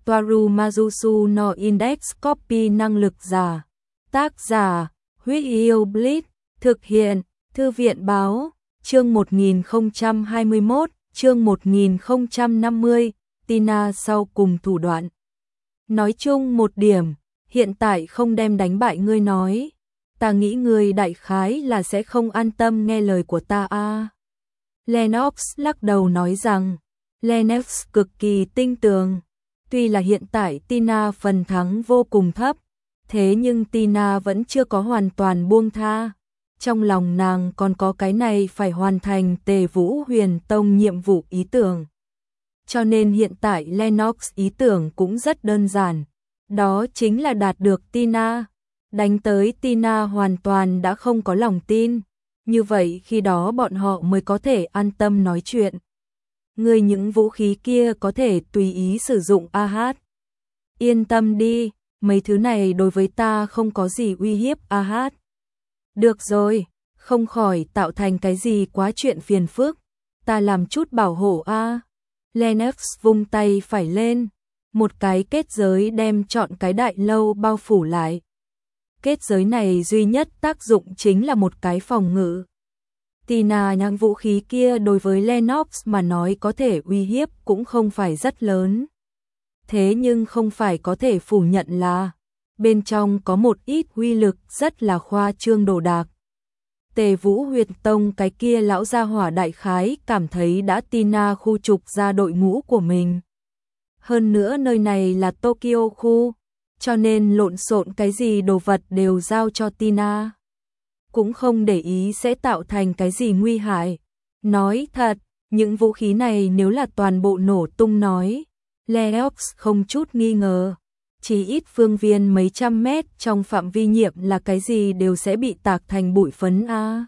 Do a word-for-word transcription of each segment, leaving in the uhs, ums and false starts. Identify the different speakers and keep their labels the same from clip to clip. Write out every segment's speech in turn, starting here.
Speaker 1: Toaru Majusu no Index Copy năng lực giả. Tác giả, Huyết Yêu Blitz, thực hiện, Thư viện báo, chương một nghìn không trăm hai mươi mốt, chương một nghìn không trăm năm mươi, Tina sau cùng thủ đoạn. Nói chung một điểm, hiện tại không đem đánh bại ngươi nói, ta nghĩ ngươi đại khái là sẽ không an tâm nghe lời của ta a. À. Lennox lắc đầu nói rằng, Lennox cực kỳ tinh tường, tuy là hiện tại Tina phần thắng vô cùng thấp, thế nhưng Tina vẫn chưa có hoàn toàn buông tha. Trong lòng nàng còn có cái này phải hoàn thành Tề Vũ Huyền Tông nhiệm vụ ý tưởng. Cho nên hiện tại Lennox ý tưởng cũng rất đơn giản, đó chính là đạt được Tina. Đánh tới Tina hoàn toàn đã không có lòng tin, như vậy khi đó bọn họ mới có thể an tâm nói chuyện. Ngươi những vũ khí kia có thể tùy ý sử dụng a hát. Yên tâm đi, mấy thứ này đối với ta không có gì uy hiếp a hát. Được rồi, không khỏi tạo thành cái gì quá chuyện phiền phức, ta làm chút bảo hộ a. Lennox vung tay phải lên, một cái kết giới đem trọn cái đại lâu bao phủ lại. Kết giới này duy nhất tác dụng chính là một cái phòng ngự. Tina những vũ khí kia đối với Lennox mà nói có thể uy hiếp cũng không phải rất lớn. Thế nhưng không phải có thể phủ nhận là bên trong có một ít uy lực rất là khoa trương đồ đạc. Tề Vũ Huyền Tông cái kia lão gia hỏa đại khái cảm thấy đã Tina khu trục ra đội ngũ của mình. Hơn nữa nơi này là Tokyo khu, cho nên lộn xộn cái gì đồ vật đều giao cho Tina. Cũng không để ý sẽ tạo thành cái gì nguy hại. Nói thật, những vũ khí này nếu là toàn bộ nổ tung nói, Lennox không chút nghi ngờ, chỉ ít phương viên mấy trăm mét trong phạm vi nhiệm là cái gì đều sẽ bị tạc thành bụi phấn a.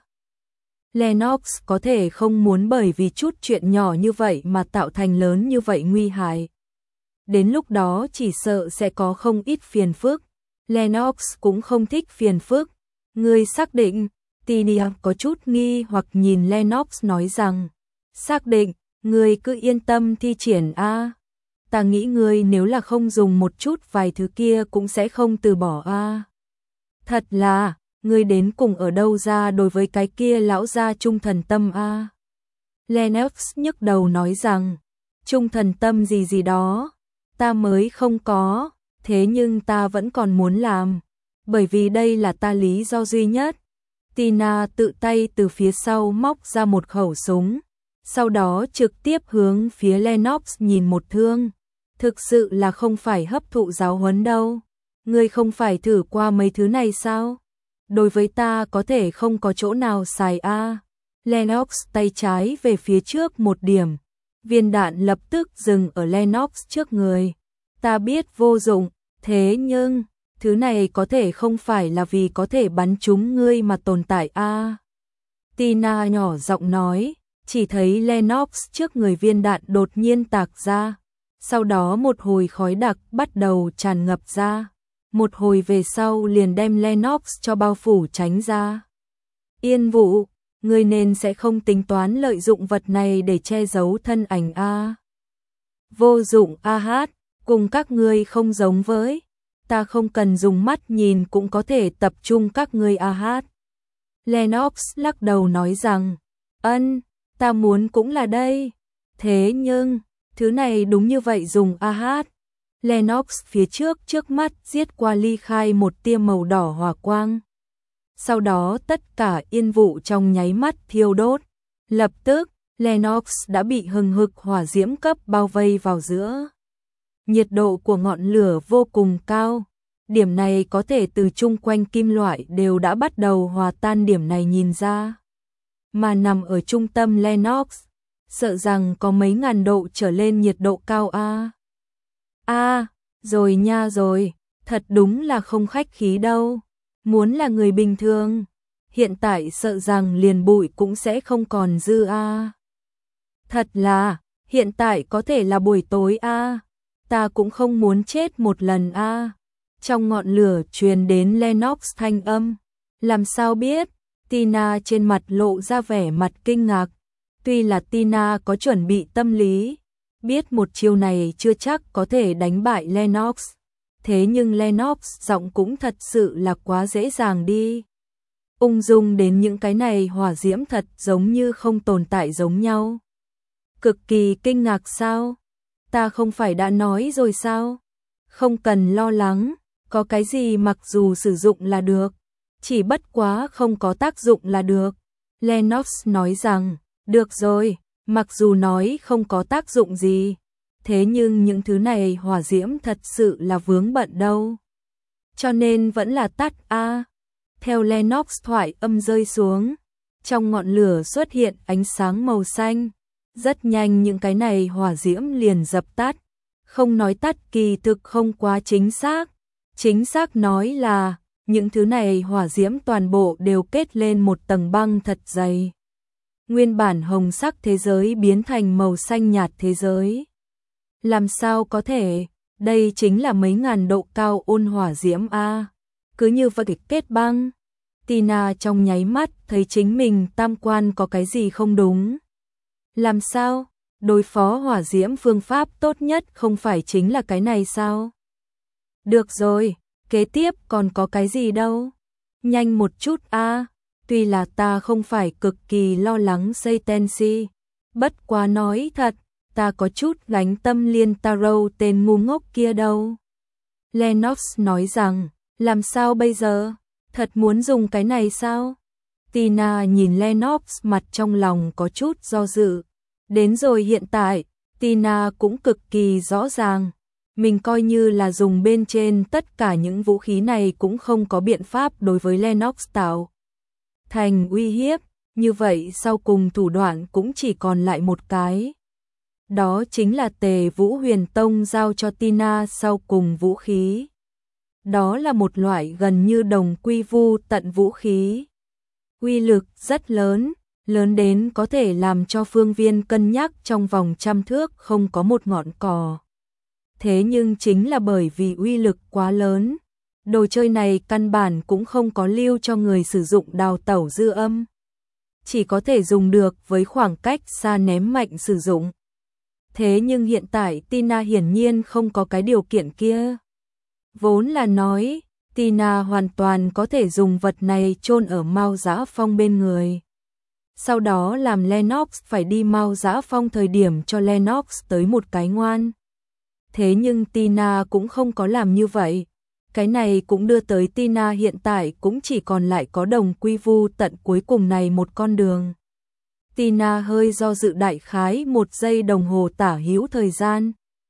Speaker 1: Lennox có thể không muốn bởi vì chút chuyện nhỏ như vậy mà tạo thành lớn như vậy nguy hại. Đến lúc đó chỉ sợ sẽ có không ít phiền phức. Lennox cũng không thích phiền phức. Ngươi xác định, Tina có chút nghi hoặc nhìn Lennox nói rằng, xác định, ngươi cứ yên tâm thi triển a. Ta nghĩ ngươi nếu là không dùng một chút vài thứ kia cũng sẽ không từ bỏ a. Thật là, ngươi đến cùng ở đâu ra đối với cái kia lão gia trung thần tâm a. Lennox nhức đầu nói rằng, trung thần tâm gì gì đó, ta mới không có, thế nhưng ta vẫn còn muốn làm. Bởi vì đây là ta lý do duy nhất. Tina tự tay từ phía sau móc ra một khẩu súng, sau đó trực tiếp hướng phía Lennox nhìn một thương. Thực sự là không phải hấp thụ giáo huấn đâu. Ngươi không phải thử qua mấy thứ này sao? Đối với ta có thể không có chỗ nào xài a. À. Lennox tay trái về phía trước một điểm, viên đạn lập tức dừng ở Lennox trước người. Ta biết vô dụng, thế nhưng thứ này có thể không phải là vì có thể bắn trúng ngươi mà tồn tại a. À. Tina nhỏ giọng nói, chỉ thấy Lennox trước người viên đạn đột nhiên tạc ra, sau đó một hồi khói đặc bắt đầu tràn ngập ra, một hồi về sau liền đem Lennox cho bao phủ tránh ra. Yên Vũ, ngươi nên sẽ không tính toán lợi dụng vật này để che giấu thân ảnh a. À. Vô dụng a hát, cùng các ngươi không giống với. Ta không cần dùng mắt nhìn cũng có thể tập trung các ngươi a hát. Lennox lắc đầu nói rằng, ân, ta muốn cũng là đây. Thế nhưng, thứ này đúng như vậy dùng a hát. Lennox phía trước trước mắt giết qua ly khai một tia màu đỏ hỏa quang. Sau đó tất cả yên vụ trong nháy mắt thiêu đốt. Lập tức, Lennox đã bị hừng hực hỏa diễm cấp bao vây vào giữa. Nhiệt độ của ngọn lửa vô cùng cao. Điểm này có thể từ chung quanh kim loại đều đã bắt đầu hòa tan điểm này nhìn ra. Mà nằm ở trung tâm Lennox, sợ rằng có mấy ngàn độ trở lên nhiệt độ cao a. A, rồi nha rồi, thật đúng là không khách khí đâu. Muốn là người bình thường, hiện tại sợ rằng liền bụi cũng sẽ không còn dư a. Thật là, hiện tại có thể là buổi tối a. Ta cũng không muốn chết một lần a. Trong ngọn lửa truyền đến Lennox thanh âm. Làm sao biết? Tina trên mặt lộ ra vẻ mặt kinh ngạc. Tuy là Tina có chuẩn bị tâm lý, biết một chiêu này chưa chắc có thể đánh bại Lennox. Thế nhưng Lennox giọng cũng thật sự là quá dễ dàng đi. Ung dung đến những cái này hỏa diễm thật giống như không tồn tại giống nhau. Cực kỳ kinh ngạc sao? Ta không phải đã nói rồi sao? Không cần lo lắng, có cái gì mặc dù sử dụng là được, chỉ bất quá không có tác dụng là được. Lennox nói rằng, được rồi, mặc dù nói không có tác dụng gì, thế nhưng những thứ này hỏa diễm thật sự là vướng bận đâu. Cho nên vẫn là tắt a. À. Theo Lennox thoại âm rơi xuống, trong ngọn lửa xuất hiện ánh sáng màu xanh. Rất nhanh những cái này hỏa diễm liền dập tắt. Không nói tắt kỳ thực không quá chính xác. Chính xác nói là những thứ này hỏa diễm toàn bộ đều kết lên một tầng băng thật dày. Nguyên bản hồng sắc thế giới biến thành màu xanh nhạt thế giới. Làm sao có thể, đây chính là mấy ngàn độ cao ôn hỏa diễm a. Cứ như vậy kết băng. Tina trong nháy mắt thấy chính mình tam quan có cái gì không đúng. Làm sao? Đối phó hỏa diễm phương pháp tốt nhất không phải chính là cái này sao? Được rồi, kế tiếp còn có cái gì đâu? Nhanh một chút a. À. Tuy là ta không phải cực kỳ lo lắng Saitensi, bất quá nói thật, ta có chút gánh tâm Liên Taro tên ngu ngốc kia đâu. Lennox nói rằng, làm sao bây giờ? Thật muốn dùng cái này sao? Tina nhìn Lennox mặt trong lòng có chút do dự. Đến rồi hiện tại, Tina cũng cực kỳ rõ ràng. Mình coi như là dùng bên trên tất cả những vũ khí này cũng không có biện pháp đối với Lennox tạo thành uy hiếp. Như vậy sau cùng thủ đoạn cũng chỉ còn lại một cái. Đó chính là Tề Vũ Huyền Tông giao cho Tina sau cùng vũ khí. Đó là một loại gần như đồng quy vu tận vũ khí. Uy lực rất lớn, lớn đến có thể làm cho phương viên cân nhắc trong vòng trăm thước không có một ngọn cỏ. Thế nhưng chính là bởi vì uy lực quá lớn, đồ chơi này căn bản cũng không có lưu cho người sử dụng đào tẩu dư âm. Chỉ có thể dùng được với khoảng cách xa ném mạnh sử dụng. Thế nhưng hiện tại Tina hiển nhiên không có cái điều kiện kia. Vốn là nói, Tina hoàn toàn có thể dùng vật này chôn ở Mao Dã Phong bên người. Sau đó làm Lennox phải đi Mao Dã Phong thời điểm cho Lennox tới một cái ngoan. Thế nhưng Tina cũng không có làm như vậy. Cái này cũng đưa tới Tina hiện tại cũng chỉ còn lại có đồng quy vu tận cuối cùng này một con đường. Tina hơi do dự đại khái một giây đồng hồ tả hữu thời gian.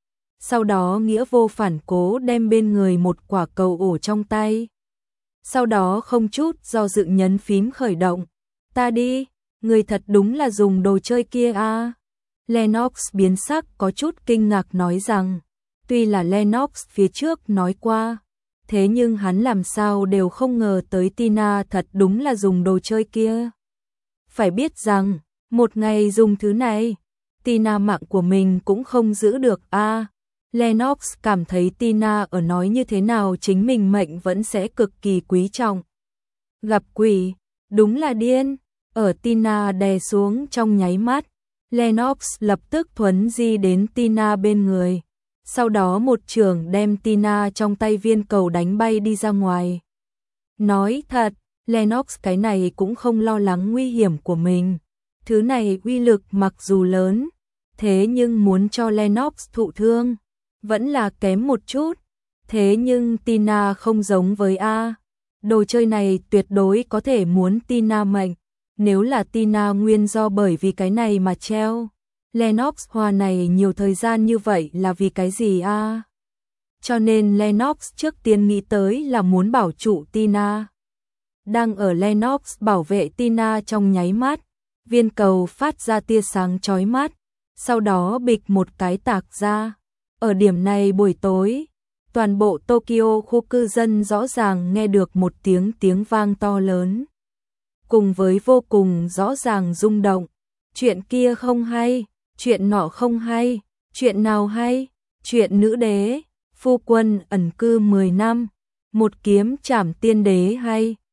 Speaker 1: Sau đó nghĩa vô phản cố đem bên người một quả cầu ổ trong tay. Sau đó không chút do dự nhấn phím khởi động. Ta đi, người thật đúng là dùng đồ chơi kia à. Lennox biến sắc có chút kinh ngạc nói rằng, tuy là Lennox phía trước nói qua, thế nhưng hắn làm sao đều không ngờ tới Tina thật đúng là dùng đồ chơi kia. Phải biết rằng, một ngày dùng thứ này, Tina mạng của mình cũng không giữ được a. À. Lennox cảm thấy Tina ở nói như thế nào chính mình mệnh vẫn sẽ cực kỳ quý trọng. Gặp quỷ, đúng là điên. Ở Tina đè xuống trong nháy mắt, Lennox lập tức thuấn di đến Tina bên người. Sau đó một chưởng đem Tina trong tay viên cầu đánh bay đi ra ngoài. Nói thật, Lennox cái này cũng không lo lắng nguy hiểm của mình. Thứ này uy lực mặc dù lớn, thế nhưng muốn cho Lennox thụ thương, vẫn là kém một chút. Thế nhưng Tina không giống với A. Đồ chơi này tuyệt đối có thể muốn Tina mệnh. Nếu là Tina nguyên do bởi vì cái này mà treo, Lennox hoa này nhiều thời gian như vậy là vì cái gì a? Cho nên Lennox trước tiên nghĩ tới là muốn bảo trụ Tina. Đang ở Lennox bảo vệ Tina trong nháy mắt, viên cầu phát ra tia sáng chói mắt, sau đó bịch một cái tạc ra. Ở điểm này buổi tối, toàn bộ Tokyo khu cư dân rõ ràng nghe được một tiếng tiếng vang to lớn. Cùng với vô cùng rõ ràng rung động, chuyện kia không hay, chuyện nọ không hay, chuyện nào hay, chuyện nữ đế, phu quân ẩn cư mười năm, một kiếm trảm tiên đế hay,